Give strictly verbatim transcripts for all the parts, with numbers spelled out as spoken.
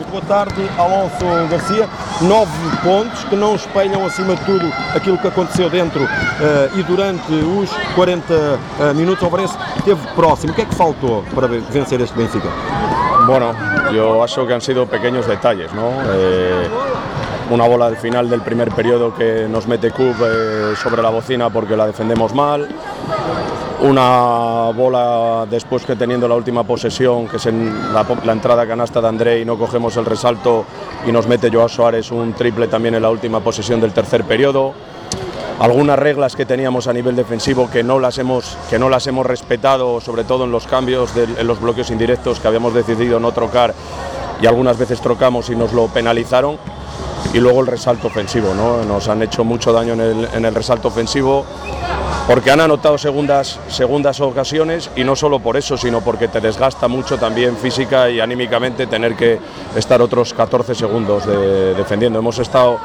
muito boa tarde, Alonso Garcia. Nove pontos que não espelham, acima de tudo, aquilo que aconteceu dentro uh, e durante os quarenta uh, minutos. O Ovarense esteve próximo. O que é que faltou para vencer este Benfica? Bueno, yo acho que han sido pequeños detalles, ¿no? Eh, una bola al final del primer periodo que nos mete Cub eh, sobre la bocina porque la defendemos mal. Una bola después que teniendo la última posesión, que es en la, la entrada canasta de André, y no cogemos el resalto y nos mete Joao Suárez un triple también en la última posesión del tercer periodo. Algunas reglas que teníamos a nivel defensivo que no las hemos, que no las hemos respetado, sobre todo en los cambios, de, en los bloqueos indirectos que habíamos decidido no trocar y algunas veces trocamos y nos lo penalizaron. Y luego el resalto ofensivo, ¿no? Nos han hecho mucho daño en el, en el resalto ofensivo, porque han anotado segundas, segundas ocasiones, y no solo por eso, sino porque te desgasta mucho también física y anímicamente tener que estar otros catorce segundos de, defendiendo. Hemos estado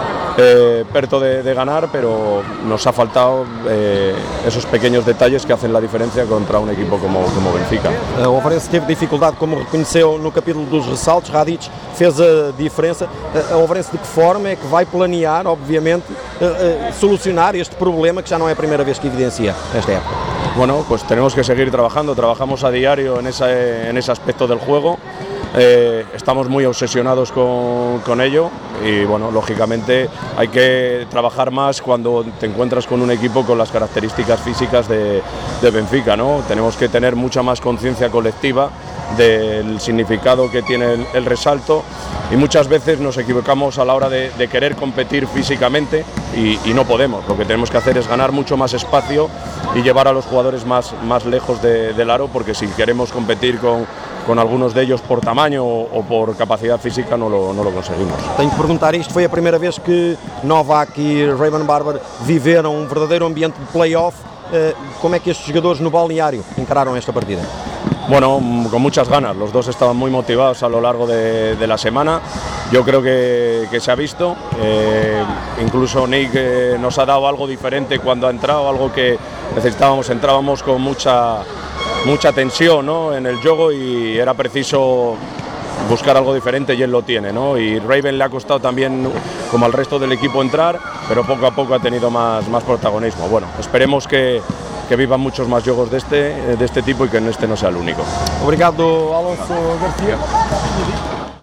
eh, perto de, de ganar, pero nos ha faltado eh, esos pequeños detalles que hacen la diferencia contra un equipo como, como Benfica. O Ovarense teve dificuldade, como reconheceu no capítulo dos ressaltos. Radic fez a diferença. A Ovarense de que forma é que vai planear, obviamente, solucionar este problema que já não é a primeira vez que evidencia esta época? Bueno, pues tenemos que seguir trabajando, trabajamos a diario en ese, en ese aspecto del juego. Eh, estamos muy obsesionados con, con ello y bueno, lógicamente hay que trabajar más cuando te encuentras con un equipo con las características físicas de, de Benfica, ¿no? Tenemos que tener mucha más conciencia colectiva del significado que tiene el, el resalto, y muchas veces nos equivocamos a la hora de, de querer competir físicamente y, y no podemos. Lo que tenemos que hacer es ganar mucho más espacio y llevar a los jugadores más, más lejos de, del aro, porque si queremos competir con, con algunos de ellos por tamaño o, o por capacidad física no lo, no lo conseguimos. Tenho que perguntar isto, foi a primeira vez que Novak e Raymond Barber viveram um verdadeiro ambiente de play-off. Como é que estes jogadores no balneário encararam esta partida? Bueno, con muchas ganas, los dos estaban muy motivados a lo largo de, de la semana. Yo creo que, que se ha visto, eh, incluso Nick eh, nos ha dado algo diferente cuando ha entrado, algo que necesitábamos. Entrábamos con mucha, mucha tensión, ¿no?, en el juego, y era preciso buscar algo diferente, y él lo tiene, ¿no? Y Raven le ha costado también, como al resto del equipo, entrar, pero poco a poco ha tenido más, más protagonismo. Bueno, esperemos que, que vivan muchos más juegos de este, de este tipo, y que en este no sea el único. Obrigado, Alonso Garcia.